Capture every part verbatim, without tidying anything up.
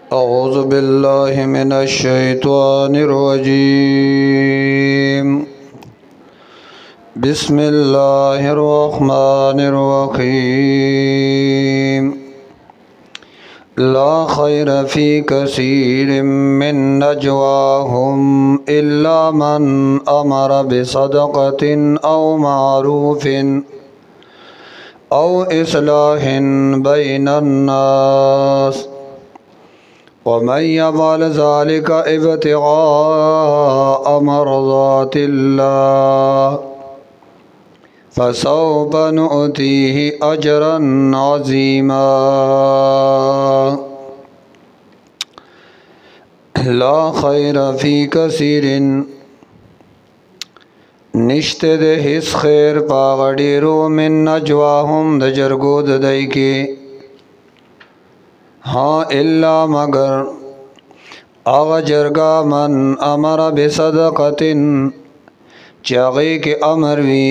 أعوذ بالله من الشيطان الرجيم بسم الله الرحمن الرحيم لا خير في كثير من نجواهم إلا من أمر بصدقة أو معروف أو إصلاح بين الناس ومن يفعل ذلك ابتغاء مرضات الله فسوف نؤتيه أجرا عظيما لا خير في كثير نشته ده هیڅ خیر پاغ ډیرو من نجواهم د جرګو د دای کې ها الا مگر اغا جرگا من امر بصدقتن چاغی کے امر وی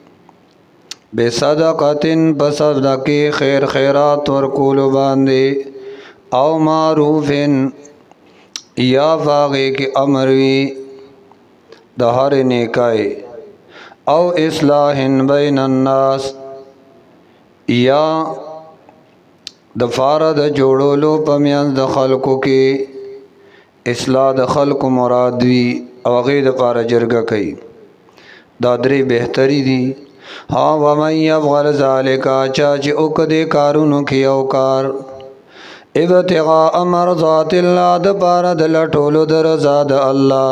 بصدقتن بصدقی خیر خیرات ورکول باندے او معروفن یا فاغی کے امر وی دہر نیکائی او اصلاح بین الناس یا دفار د جوړولو پمیان د خلقو کې اصلاح د خلقو مراد وی او غیر د پاره جرګه کوي دا درې بهتري دي ها و من يفعل ذلك چا چې او کده کارونو کې او کار ابتغاء مرضات الله د پاره د لټولو د رضا د الله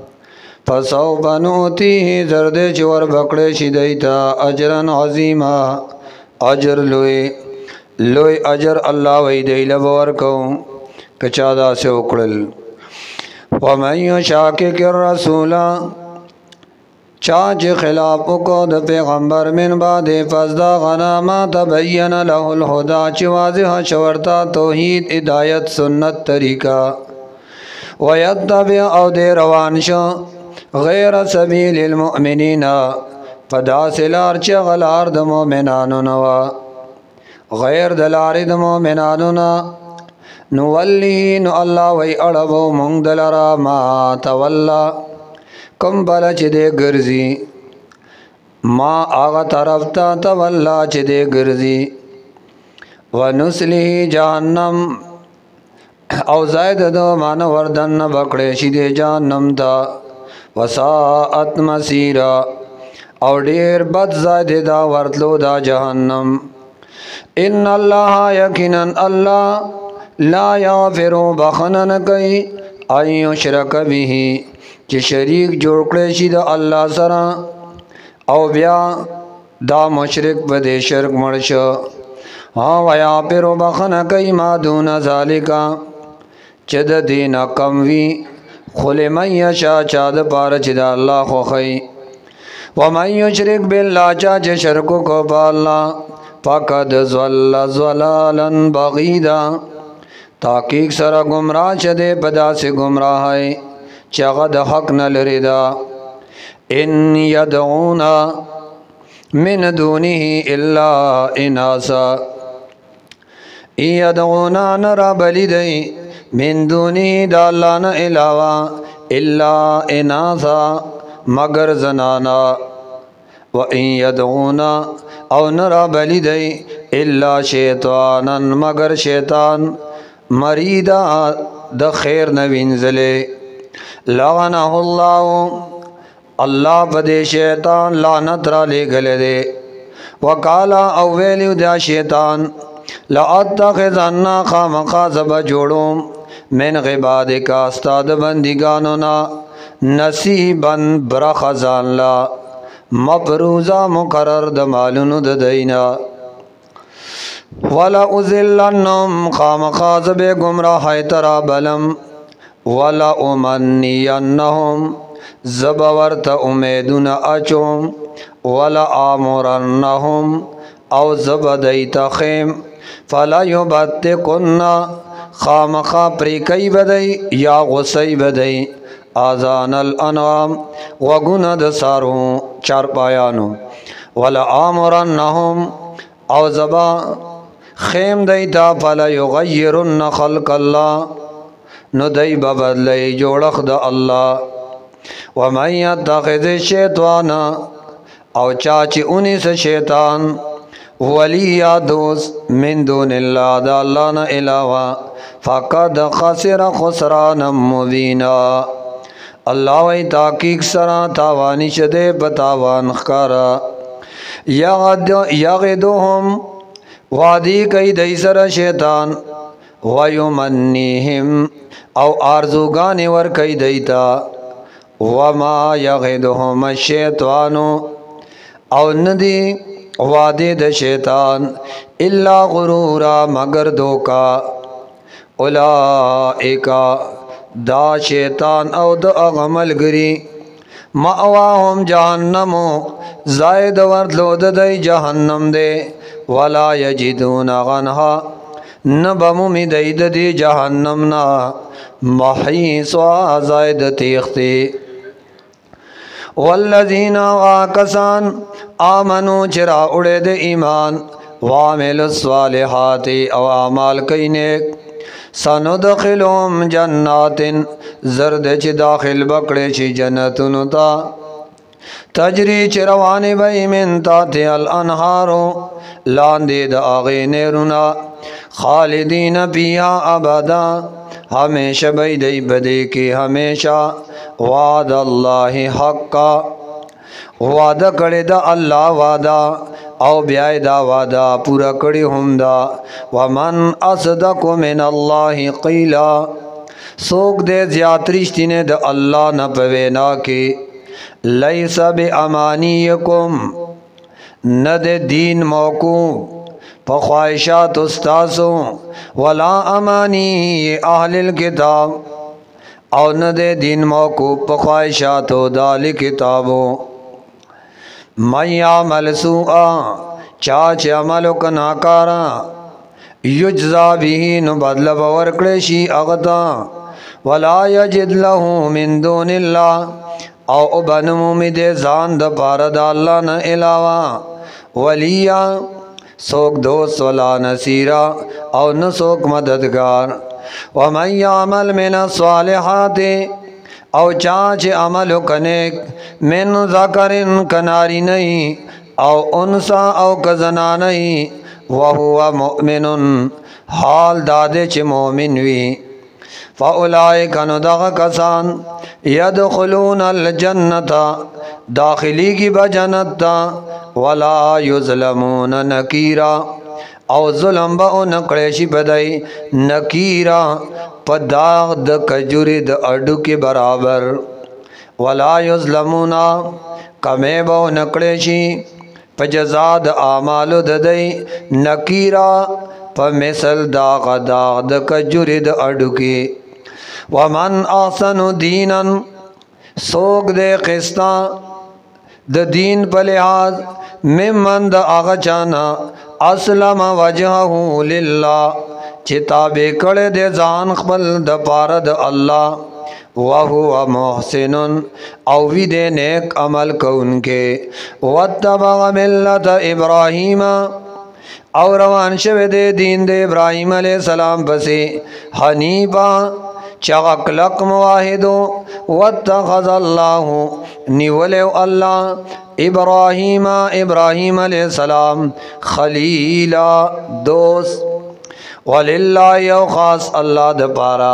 فسوف نؤتيه زرد چور بکړې شي دیتا اجرا عظیما اجر لوی لوی اجر الله وی دی لور کو کچا دا سے وکړل ومن یشاقق الرسول چا چې خلاف کو د پیغمبر من بعد فزدا غنا ما تبین له الهدى چې واضح شورتا توحید هدایت سنت طریقہ ويتبع او دی روان شو غیر سبیل المؤمنین فداسلار چې غلار د مؤمنانو نوا غیر دلاری د مومنانو نا نولی نو الله وی اړبو مونږ دلرا ما تولا کم بل چې دې ګرځي ما هغه طرف ته تولا چې دې ګرځي ونسلی جهنم او زائد دو مان وردن بکړې شي دې جهنم تا وساءت مسیرا او ډیر بد زائد دا ورتلو دا جهنم ان الله یقینا الله لا یغفر بخنن کوي ايو شرک به چې شریک جوړ کړي شي د الله سره او بیا دا مشرک به د شرک مړ شو ها ویا پر بخنه کوي ما دون ذالک چې د دین کم وی خل من یشا چا د پاره چې د الله خو خي ومن یشرک بالله چا چې شرک کو په الله فقد ضل ضلالا بعیدا تحقیق سره گمراه چده پدا سے گمراه ہے چغه د حق نه لري دا ان يدعونا من دونه الا اناسا يدعونا نرى بلدي من دونه د الله نه علاوه الا اناسا مگر زنانا وان يدعونا او نرا بلی دی الا شیطانا مگر شیطان مریدا د خیر نوینزلے لعنه الله الله بده شیطان لعنت را لے گلے دے وقالا او ویلیو دا شیطان لاتخذن خامخا زب جوړوم من عبادک استاد بندگانو نا نصیبا برخزان لا مبروزا مقرر د مالونو د دینا ولا ازلنهم خامخاز به گمراه ترا بلم ولا امنینهم زبورت امیدون اچوم ولا امرنهم او زبدیت خیم فلا یبتقن خامخا پریکی بدی یا غسی بدی آذان الانعام وگنا د سارو چار پایانو ولا امرنهم او زبا خیم دیتا فلا یغیرن خلق اللہ نو دی ببدلی جوڑخ دا اللہ ومن یتخذ الشیطان او چاچی انیس شیطان ولی دوست من دون اللہ دا اللہ نا علاوہ فقد خسر خسرانا مبینا اللہ وی تحقیق سرا تاوانی شدے بتاوان خکارا یغدوهم وادی کئی دی سر شیطان ویمنیہم او آرزوگانی ور کئی دیتا وما یغدوهم الشیطانو او ندی وعدے د شیطان الا غرورا مگر دھوکا اولئکا دا شیطان او د اغمل گری مأواهم جہنمو زائد ورتلو د دی جہنم دے ولا یجدون غنہا نبمومی دی د دی جہنمنا محیصا زائد تیختی والذین واکسان آمنو چرا اڑے دے ایمان وعمل الصالحات او اعمال کئی نیک سندخلهم جنات زرد چی داخل بکڑے چی جنتن تا تجری چروانی بئی من تاتی الانہارو لاندی دا آغی نیرنا خالدین پیہا ابدا ہمیشہ بئی دی بدی کی ہمیشہ وعد اللہ حقا وعدہ کڑی دا اللہ وعدہ او بیائی دا وعدہ پورا کڑی ہم دا ومن اصدق من اللہ قیلا سوک دے زیادرشتینے دا اللہ نپوینا کی لیس بی امانیکم ند دین موقوم پخواہشات استاسوں ولا امانی اہل الکتاب او ند دین موقوف پخواہشات و دال کتابوں من یعمل سوءا چاچ عملو کناکارا یجزا بھی نبدل بورکڑشی اغتا ولا یجد له من دون اللہ او بنمو می دے زان دا پارد اللہ نا علاوہ ولیہ سوک دوست ولا نصیرہ او نسوک مددگار ومن یعمل من الصالحات او چاچ عمل کنیک من ذکرن کناری نہیں او انسا او کزنا نہیں وہو مؤمن حال دادے چ مومن وی فاولائک ندغ کسان یدخلون الجنت داخلی کی بجنت ولا یظلمون نکیرا او ظلم با نکڑیشی بدائی نکیرا پداغ د کجوری د اڈو کے برابر ولا یظلمون کمی با نکڑیشی پجزاد آمالو ددائی نکیرا پمثل داغ داغ د کجوری د اڈو کے ومن احسن دینا سوک دے قسطا د دین پلحاظ ممن دا آغا چانا اسلم وجہہو للہ چتابے کڑے دے زان خبل دا پارد اللہ وہو محسن اوی دے نیک عمل کون کے واتبغ ملت ابراہیم اور روان شوے دے دین دے ابراہیم علیہ السلام پسی حنیبا چغک لق مواحدو واتخذ اللہ نیولیو اللہ ابراہیم ابراہیم علیہ السلام خلیلا دوست وللہ یو خاص اللہ دپارا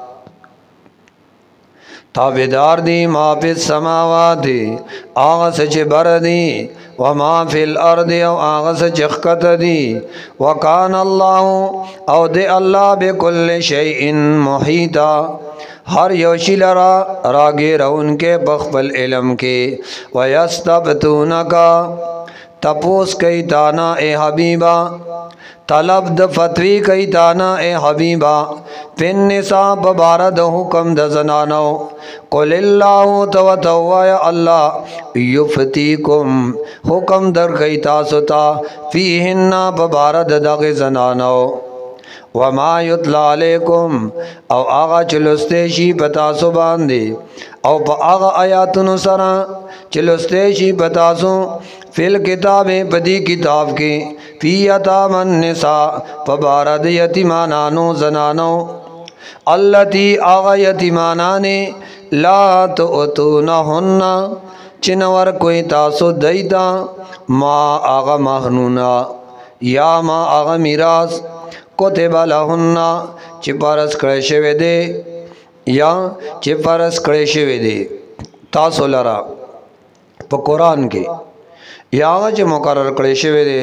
تابدار دی ما فی السماوات آغا سچ بر دی وما فی الارض او آغا سچ اخکت دی وکان اللہ او دے اللہ بکل شیئن محیطا ہر یوشی لرا راگی رون کے بخبل علم کے ویستبتونکا تپوس کئی تانا اے حبیبا طلب د فتوی کئی تانا اے حبیبا فن نساء ببارد حکم د زنانو قل اللہ توتوایا اللہ یفتیکم حکم در کئی تاستا فیہن ببارد دغ زنانو وما یتلا علیکم او آغا چلستیشی پتاسو باندے او پا آغا آیاتن سرا چلستیشی پتاسو فی الکتاب پدی کتاب کے فی یتام النساء فبارد یتیمانانو زنانو اللتی آغا یتیمانانے لا تؤتونہن چنور کوئی تاسو دیتا ما آغا مہنونا یا ما آغا میراث کتب لہن چی پرس کڑے شوے دے یا چی پرس کڑے شوے دے تاسو لرا پا قرآن کے یا آغا چی مقرر کڑے شوے دے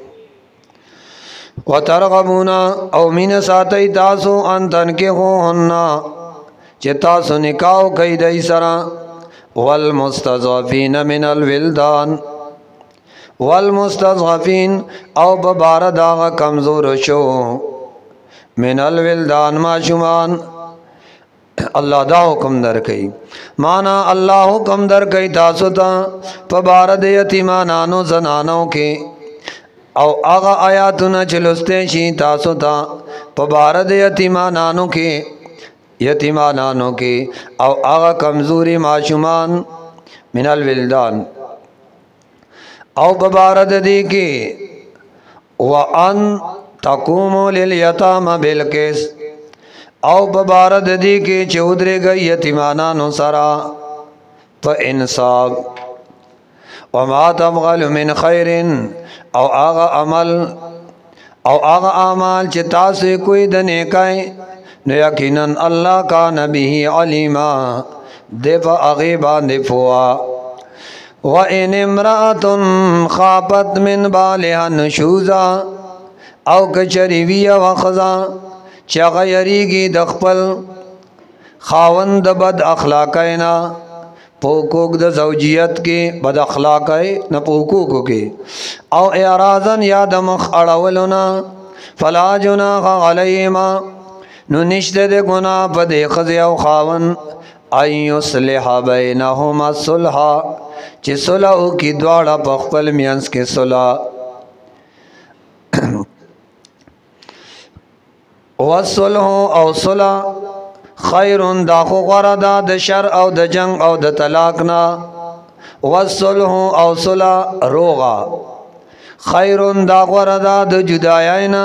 وَتَرْغَبُونَ او مین ساتی تاسو ان تنکحوهن چی تاسو نکاو کئی دی سرا والمستضعفین من الولدان والمستضعفین او ببارد آغا کمزور شو من الولدان معشومان اللہ دا حکم در کئی مانا اللہ حکم در کئی تاسو تا ببارد یتیمانانو زنانوں کے او آغا آیاتنا چلستے شی تاسو تا پبارد یتیمانانو کے یتیمانانو کے او آغا کمزوری معشومان من الولدان او پبارد دی کے وَأَن تَقُومُوا لِلْيَتَامَ بِالْقِسْطِ او پبارد دی کے چودرے گئی یتیمانانو سرا پا انصاف وَمَا تَبْغَلُ مِنْ خَيْرٍ او آغا عمل او آغا اعمال چی تاسے کوئی دنے کائے نو یقیناً اللہ کا نبی علیما دے پا اغیبان دے پوا وَإِنِ امْرَأَةٌ خَافَتْ مِنْ بَالِهَا نُشُوزًا او کچریوی وخزا چا غیریگی دخپل خاوند بد اخلاقینا پوکوک د زوجیت کے بد اخلاق ہے نہ پوکوکو کے او اعراضن یا دمخ اڑولنا فلا جناح علیہما نو نشتے دے گناہ پدے خزی او خاون ان یصلح بینہما صلحا چی صلحو کی دوارا پخپل مینس کے صلح والصلح او صلح خیرون دا خو غره دا د شر او د جنگ او د طلاقنا والصلح او صلح روغا خیرون دا غره دا د جدایینا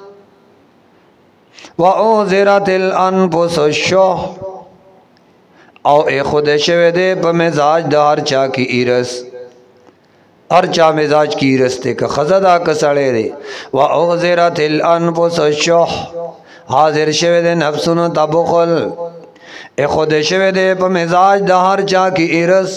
واعذرت الانفس الشح او ای خود شوه دے پا مزاج دا ہر چا کی ایرس ہر چا مزاج کی ایرس تے کہ خزدہ کسڑے دے واعذرت الانفس الشح حاضر شوه دے نفسونو تا بخل اے خود شوه دے پا مزاج دا ہر چا کی ایرس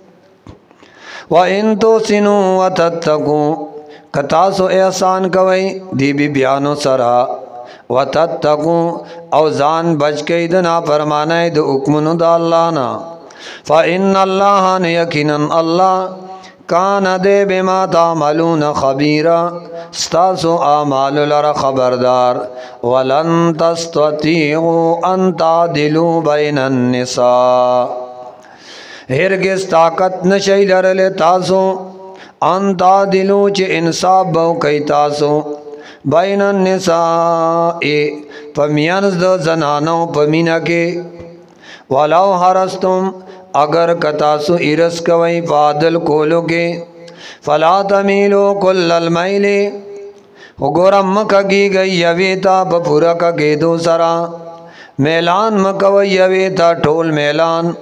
وَإِن تُحْسِنُوا وَتَتَّقُوا کتاسو احسان کوئی دی بی بیانو سرا وَتَتَّقُوا او زان بچ کئی دنا فرمانے دو حکمنو دا اللہ نا فَإِنَّ اللَّهَ نَيَكِنًا اللَّهِ کان دے بما تعملون خبیرا ستاسو آمال لر خبردار ولن تستطیعوا ان تعدلوا بین النساء ہرگز طاقت نشی لرل تاسو ان تعدلوا چی انصاف بو کئی تاسو بین النساء پمینز دو زنانو پمینہ کے ولو حرستم اگر کتاسو ارس کوئی فادل کولو کے فلا تمیلو کل المیل گورم مکا کی گئی یویتا بپورا کا کے دو سرا میلان مکوی یویتا ٹول میلان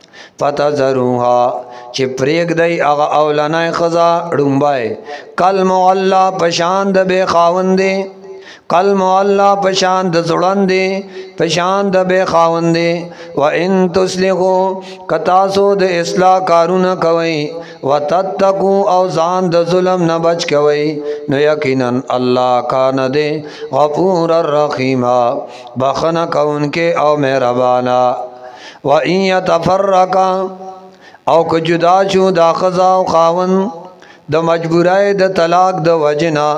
فتذروها چی پریگ دی اغا اولانای خزا ڈنبائے کل معلا پشاند بے خاوندے کل معلا پشاند زڑندے پشاند بے خاوندے وَإِن تُسْلِغُوا کتاسو د اصلاح کارون کوئی وَتَتَّقُوا او زان د ظلم نہ بچ کوئی نو یقیناً اللہ کان دے غفور الرحیمہ بخن کون کے او مہربانا وَإِن يَتَفَرَّقَا او که جدا شو دا خزا و خاون د مجبورائی د طلاق د وجنا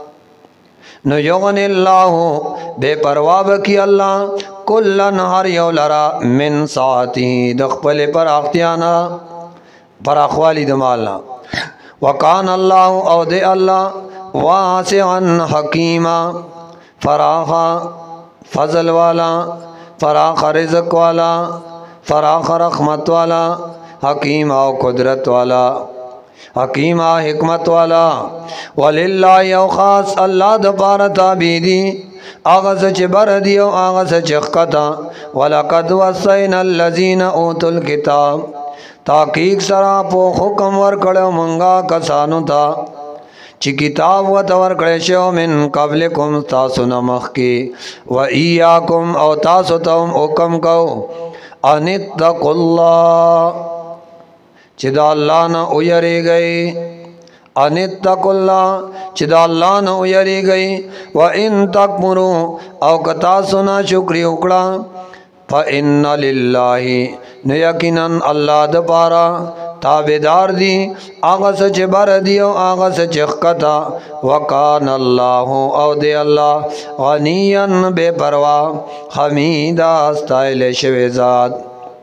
نو یغن اللہ بے پرواب کی اللہ کلن ہر یو لرا من ساعتی دخپل پر آختیانا پر اخوالی دمالنا وکان اللہ او دے اللہ واسعا حکیما فراخا فضل والا فراخ رزق والا فراخ رحمت والا حکیم او قدرت والا حکیمہ حکمت والا وللہ او خاص اللہ د پاره تابع دي هغه څه چې بر دي او هغه څه چې ښکته ولقد وصینا الذین اوتوا الکتاب تحقیق سره په حکم ورکړو مونږه کسانو ته چې کتاب ورته ورکړی شو من قبلکم تاسو نه مخکې و ایاکم او تاسو ته هم حکم کو ان اتقوا الله چې د الله نه ویریږئ ان اتقوا الله چې د الله نه ویریږئ و ان تکبروا او که تاسو نه شکرې وکړه فإن لله نو یقینا الله د پاره تابعدار دي هغه څه چې بر دي او هغه څه چې ښکته وکان الله او دی الله غنیا بے پروا حمیدا استایل شوی ذات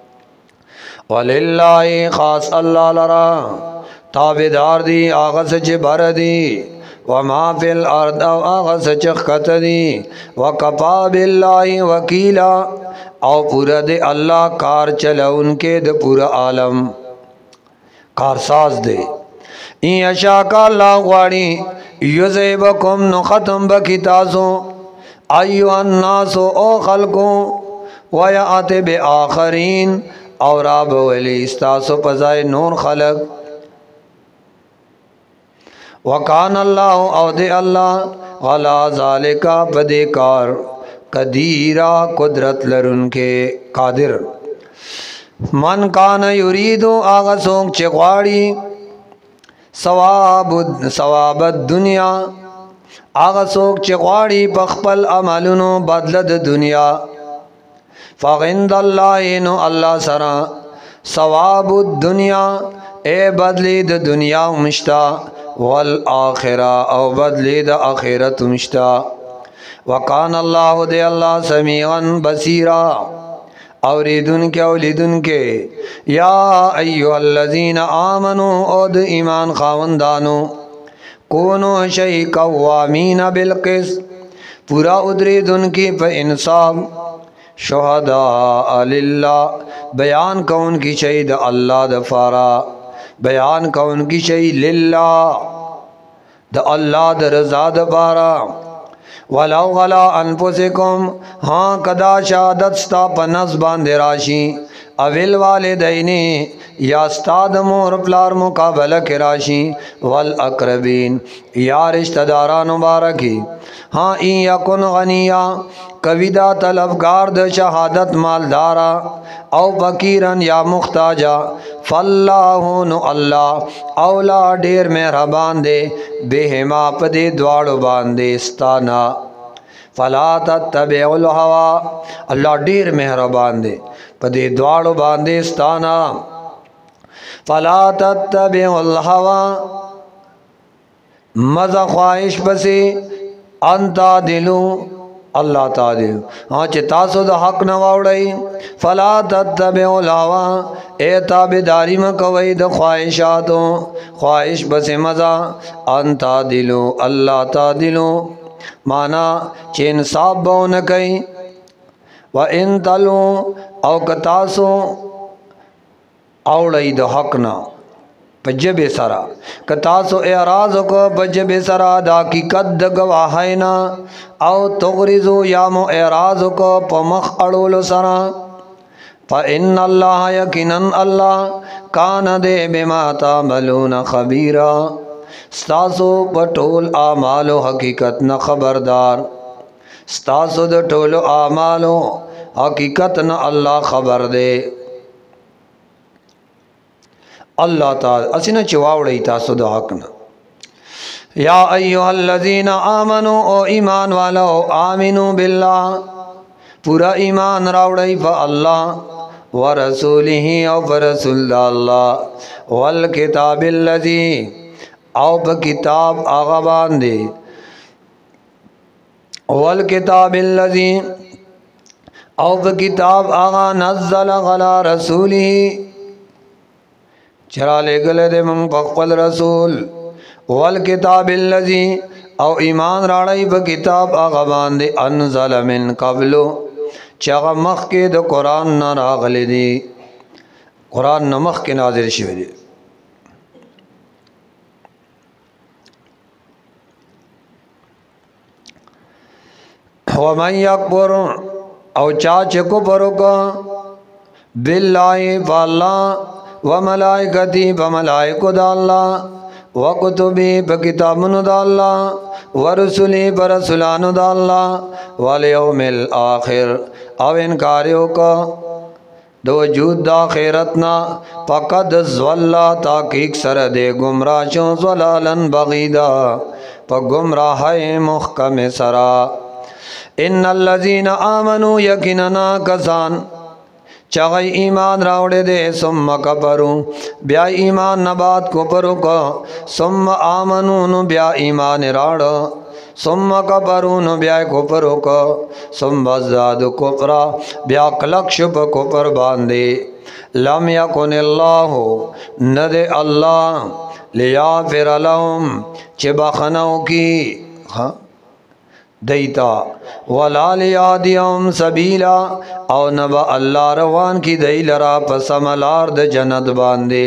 وللہ خاص اللہ لرا تابعدار دی هغه څه چې بر دي وما فی الارض او هغه څه چې ښکته دي وکفا بالله وکیلا او پورا دے اللہ کار چلون کے دے پورا عالم کارساز دے این اشاکا اللہ غواری یزیبکم نو ختم بکی تاسو ایو الناسو او خلقو ویعات بے آخرین اور آب ولی استاسو پزائے نور خلق وکان اللہ او دے اللہ غلا ذالکا پدے کار قدیرہ قدرت لرن کے قادر من کان یریدو آغا سوک چه غواړي ثواب ثواب الدنیا آغا سوک چه غواړي پخپل عملونو بدل د دنیا فغند الله نو الله سرا ثواب الدنیا اے بدلی د دنیا مشتا والآخرہ او بدلی د آخرت مشتا وکان اللہ دے اللہ سمیعا بصیرا اوریدن کے اولیدن کے یا ایوہ الذین آمنو اود ایمان خاوندانو کونو شئی قوامین بالقسط پورا ادریدن کی پہ انصاف شہداء للہ بیان کون کی شہید اللہ دفارا بیان کون کی شہید للہ دا اللہ دا رضا دفارا ولو غلا انفسکم ہاں کدا شہادت ستا پنس باندے راشی اویل والدینی یا استاد مور پلار مقابلہ کے راشی والاقربین یا رشتہ داران مبارکی ہاں این یکن غنیا کویدہ طلبگار د شہادت مالدارا او فقیرن یا مختاجا فاللہ نو اللہ اولا ڈیر مہربان دے بہما پدے دوارو باندے استانا فلا تتبعوا الہوا اللہ ڈیر مہربان دے پدے دوارو باندے استانا فلا تتبعوا الہوا مزا خواہش پسے انتا دلو اللہ تعالی ہاں چه تاسو د حق نه واوړئ فلا تتبعوا الهوى اے تابعداری مکوئ د خواہشاتو خواہش بس مزا ان تعدلوا اللہ تعدلوا مانا چه انصاف بو نه کوي و ان تلو او کتاسو اوړئ د حق نه پجب سرا کتاسو اعراض کو پجب سرا دا کی قد گواہینا او تغرزو یا مو اعراض کو پمخ اڑول سرا فإن اللہ یقیناً اللہ کان دے بما تعملون خبیرا ستاسو پٹول آمالو حقیقت نہ خبردار ستاسو د ټولو آمالو حقیقت نہ اللہ خبر دے اللہ تعالی اسینا چواوڑی تاسو د حق نہ یا ایوہ الذین آمنو او ایمان والا او آمنو باللہ پورا ایمان راوڑی فا اللہ ورسولہ او فرسول اللہ والکتاب اللذی او پا کتاب آغا باندے والکتاب اللذی او پا کتاب آغا نزل غلا رسولہ چرا لے گلے دے من پخپل رسول والکتاب اللذی او ایمان راڑی با کتاب آغا باندے انزل من قبلو چاگا مخ کے دو قرآن نا راغلی دی قرآن نمخ کے نازل شوی دی वमन यकफुर औ चाच कुफर का बिल्लाहि फअल्लाह व मलाइकती व मलाइकत अल्लाह व कुतुबी व किताबुन अल्लाह व रुसुली व रसुलान अल्लाह वल यौमिल आखिर अब इनकारियों का दो वजूद आखिरतना फ़क़द ज़ल्ला ताकीक सर दे गुमराशों ज़लालन बगीदा प गुमराह मुहकम सरा इन्नल्लज़ीना आमनू यकीनना कसान चागई ईमान रावड़े दे सुम्मा कफरू ब्या ईमान नबात को परो का सुम्मा आमनू नु ब्या ईमान राड़ सुम्मा कफरू नु ब्या को परो का सुम्मा ज़ादु कुफरा ब्या कलक्ष प कुफर बांधे लम यकुनिल्लाहु नदे अल्लाह लियाग़िर लहुम चिबखनों की हाँ दईता वलालियादियम सबीला और नबा अल्लाह रवान की दई लरा पसमलार द जन्नत बांधे।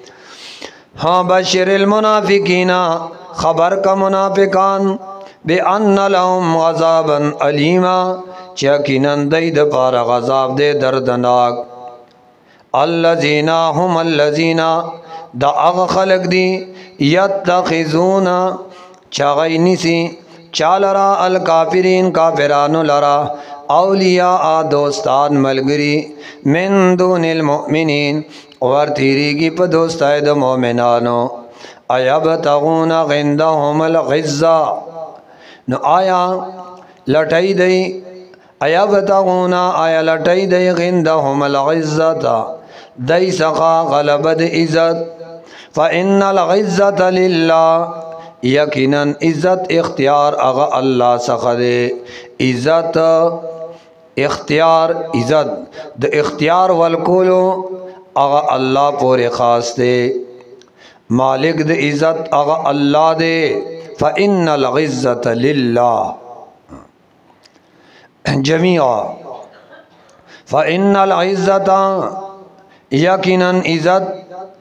हाँ बशिरिल मुनाफिकीना खबर का मुनाफिकान बे अन्न लहुम गज़ाबन अलीमा यकीनन दई द पारा गज़ाब दे दर्दनाक अल्लज़ीना हुम अल्लज़ीना द अग खलक दी यत्तखिज़ूना चागई निसी चालरा अल काफिरीन काफिरानु लरा औलिया आ दोस्तान मलगरी मिन दूनिल मुमिनीन और तीरी की प दोस्ताए द मोमिनानो अयबतगूना गिंदहुमुल गिज़्ज़ा न आया लटई दई अयबतगूना आया लटई दई गिंदहुमुल गिज़्ज़ता दई सका गलबद इज़्ज़त फ़इन्नल गिज़्ज़त लिल्लाह यकीनन इज़्ज़त इख्तियार अगा अल्लाह सखदे इज़्ज़त इख्तियार इज़्ज़त द इख्तियार वलकुलो अगा अल्लाह पूरे ख़ास दे मालिक द इज़्ज़त अगा अल्लाह दे फ़इन्नल गिज़्ज़त लिल्लाह जमीआ फ़इन्नल इज़्ज़त यकीनन इज़्ज़त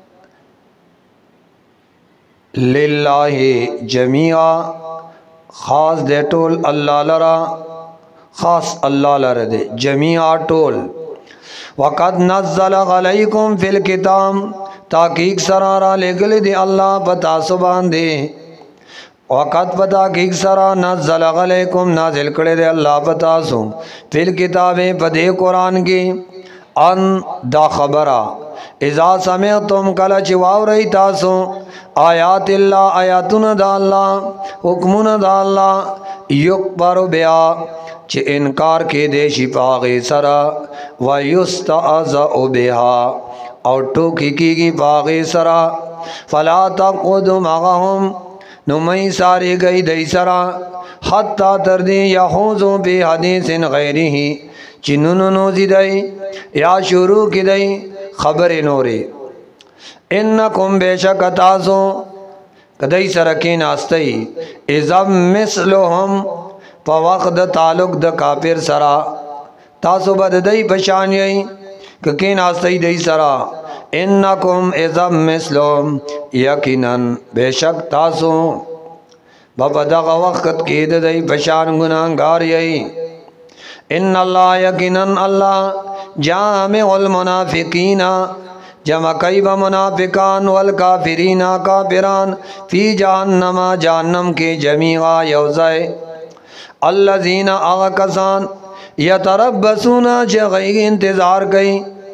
लिल्लाहि जमीआ ख़ास दे टोल अल्लाह लरा ख़ास अल्लाह लरा दे जमीआ टोल वक़द नज़्ज़ल अलैकुम फ़िल किताब ताकीक सरारा लेगल दे अल्लाह बता सुबान दे वक़द पता की सरा नज़्ज़ल अलैकुम नाज़िल करे दे अल्लाह बता सो फ़िल किताबे पदे कुरान की अन दा खबरा इज़ा समय तुम कल चिवाव रही तासो आयात अल्लाह आयातुन दा अल्लाह हुक्मुन दा अल्लाह युकबर बिया चे इनकार के देशी पागे सरा व युस्तअज़अ बिहा और टोकी की की पागे सरा फला तक़ुद मअहुम नुमई सारी गई दई सरा हत्ता तरदी यहूज़ु बि हदीसिन गैरिही चिन्नुन नोजी दई या शुरू की दई खबर नोरे इन्नकुम बेशक तासो कदई सरकी नास्तई इज़म मिसलुहुम पवक़द तालुक द काफिर सरा तासो बददई पशान यई ककी नास्तई दई सरा इन्नकुम इज़म मिसलुहुम यकीनन बेशक तासो बपदग वक़्त की दई पशान गुनाहगार यई इन्नल्लाह यकीनन अल्लाह जामिउल मुनाफिकीना जमा कई व मुनाफिकान वल काफिरीना काफिरान फ़ी जहन्नमा जहन्नम के जमीआ यौज़ाए अल्लज़ीना आगा कसान यतरब्बसूना जगई इंतज़ार कई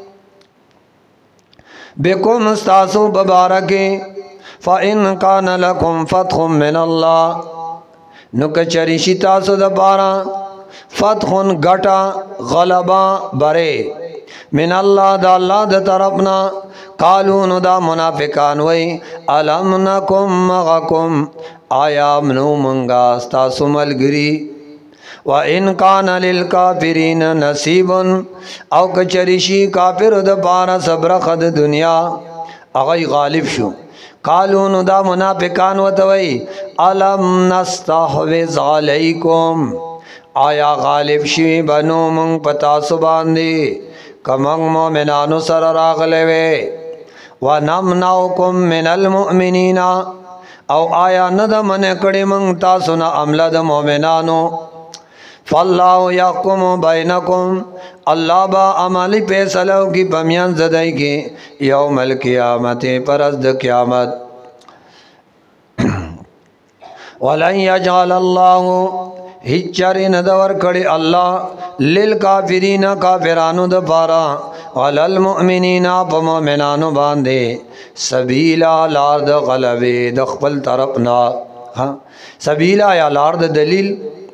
बिकुम मुस्तासु बबारके फ़इन कान लकुम फ़त्हुम मिनल्लाह नुकचरी शितासु दबारा फ़त्हुन गटा गलबा बरे मिन अल्लाह दा अल्लाह दा तरफना कालून दा मुनाफिकान वही अलम नकुम मगकुम आया मनु मंगास्ता सुमलगिरी व इन कान लिल काफिरीन नसीबुन औ कचरिशी काफिर द बारा सब्र खद दुनिया अगई गालिब शु कालून दा मुनाफिकान वतवई अलम नस्तहविज़ अलैकुम आया गालिब शी बनो मंग पता सुबांदी कमंग मोमिनानु सर रागलेवे व नमनाउकुम मिनल मुमिनीना औ आया नद मन कड़े मंग तासुना अमलद मोमिनानु फल्लाहु यहकुमु बैनकुम, अल्लाह बा अमली फैसला की पमियान जदाई के यौमल क़ियामत परस्त क़ियामत। वलन यजअलल्लाहु हिच्चरी नदवर कड़े अल्लाह लिल काफिरीन काफिरानु द पारा वलल मुमिनीना प मोमिनानु बांधे सबीला लार्द गलबे द खपल तरफना। हाँ सबीला या लार्द दलील।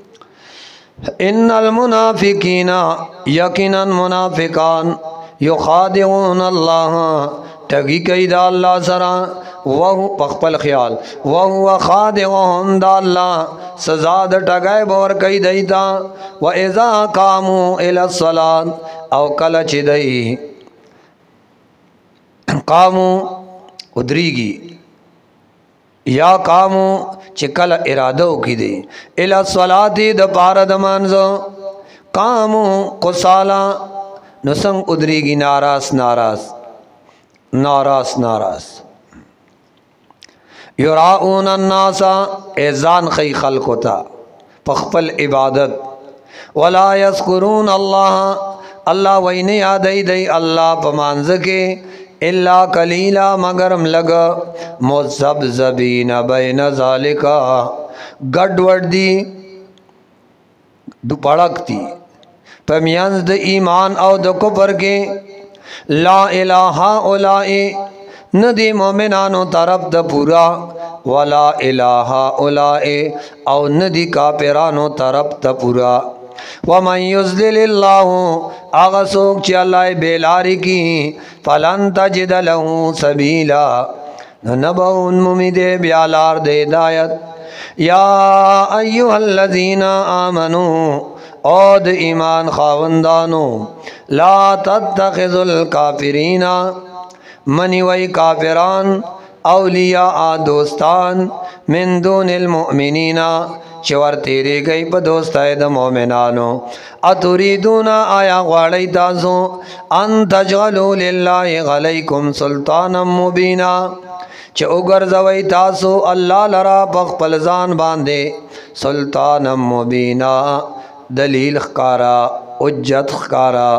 इन्नल मुनाफिकीना यकीनन मुनाफिकान युखादिऊन अल्लाह ठगी कैदा अल्लाह सरा वह पखपल ख्याल वह हुआ खादिउहुम दा अल्लाह सजा द टगाए बोर कई दईता। व इज़ा कामू इला सलात औ कल चिदई कामू उदरीगी या कामू चिकल इरादो की दे इला सलाती द पारद मंजो कामू कुसाला नुसंग उदरीगी नारास नारास नारास नारास। युराऊन अन्नासा एजान खई खल्क होता पखपल इबादत। वला यस्कुरून अल्लाह अल्लाह वही ने याद दई अल्लाह पमानज के इल्ला कलीला मगरम लग मुज़ब्ज़बीन बैन ज़ालिका गड़वड़ दी दुपड़कती पमियंज द ईमान और द कुफर के। ला इलाहा उलाए नदी मोमिनानो तरफ द पूरा वला इलाहा उलाए और नदी काफिरानो तरफ द पूरा। वमन युज़्लिलिल्लाहु आगसोक चे अल्लाह बेलारी की फलन तजिद लहू सबीला नबउन मुमिदे ब्यालार दे दायत। या अय्युहल्लज़ीना आमनू औद ईमान खावंदानो ला तत्तखिज़ुल काफिरीना मनी वही काफिरान औलिया आ दोस्तान मिन दूनिल मुमिनीना चवर तेरे गई प दोस्ताए द मोमिनानो। अतुरीदूना आया ग्वाड़ई तासो अन तजअलू लिल्लाहि अलैकुम सुल्तानम मुबीना च उगर जवई तासो अल्लाह लरा पखपल जान बांधे सुल्तानम मुबीना दलील खकारा उज्जत खकारा।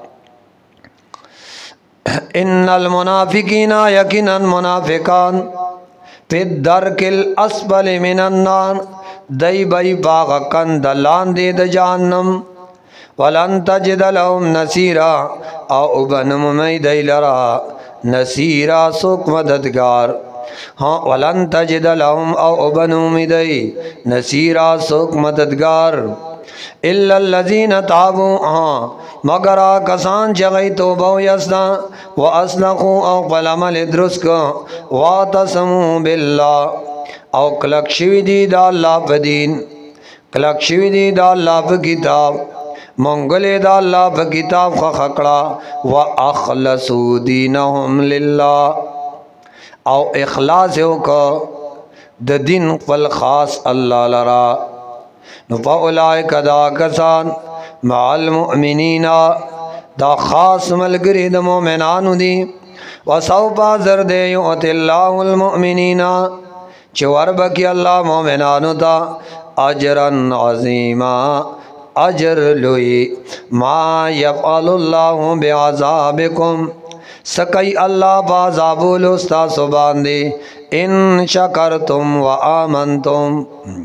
इन्नल मुनाफिकीना यकीनन मुनाफिकान फिद्दरकिल अस्फल मिनन नार दई बई बागकन दलान दे द जहन्नम। वलन तजिद लहुम नसीरा औ उबनम मई दई लरा नसीरा सुख मददगार। हाँ वलन तजिद लहुम औ उबनम दई नसीरा सुख मददगार। इल्लल्लज़ीन ताबू हाँ मगर आ कसान जगई तो बहु यसना व असलखू औ पलमल द्रुस्क व तसमू बिल्लाह औ क्लक्षवी दी दा अल्लाह पदीन क्लक्षवी दी दा अल्लाह प किताब मंगले दा अल्लाह प किताब ख खकड़ा व अखलसू दीनहुम लिल्लाह औ इखलास हो क द दिन पल खास अल्लाह लरा। फ़उलाए कदा कसान माल मुमिनीना दा खास मलगरी द मोमिनानु दी व सौफा ज़रदे युतिल्लाहुल मुमिनीना चवर बकी अल्लाह मोमिनानु दा अजरन अज़ीमा अजर लुई मा यफ़अलुल्लाहु बिअज़ाबिकुम सकई अल्लाह बाज़ाबुल उस्ता सुबान दे इन शकरतुम व आमनतुम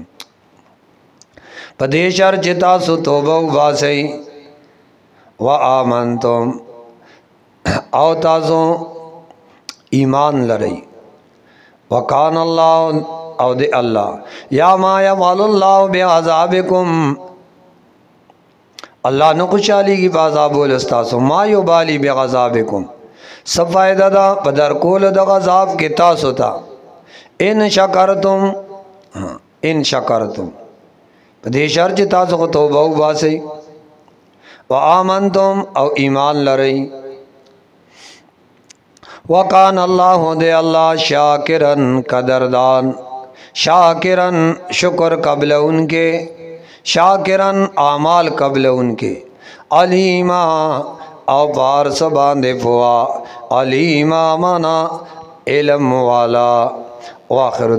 पदेशर चिता सुतोबा बासई व आमनतुम औ ताज़ो ईमान लरई वकान अल्लाह औ दे अल्लाह या मा यफ़अलुल्लाहु बिअज़ाबिकुम अल्लाह न खुशाली की बाज़ाबुल उस्तासो मा युबाली बिअज़ाबिकुम सब फ़ायदा दा पदर कोल द गज़ाब के तासुता इन शकरतुम इन शकरतुम पदेशर चिता सो तौबा बासई व आमनतुम औ ईमान लरई वकान अल्लाह दे अल्लाह शाकिरन कदरदान शाकिरन शुक्र कबल उनके शाकिरन आमाल कबल उनके अलीमा औ बार बांधे फुआ अलीमा माना इल्म वाला। वाखिर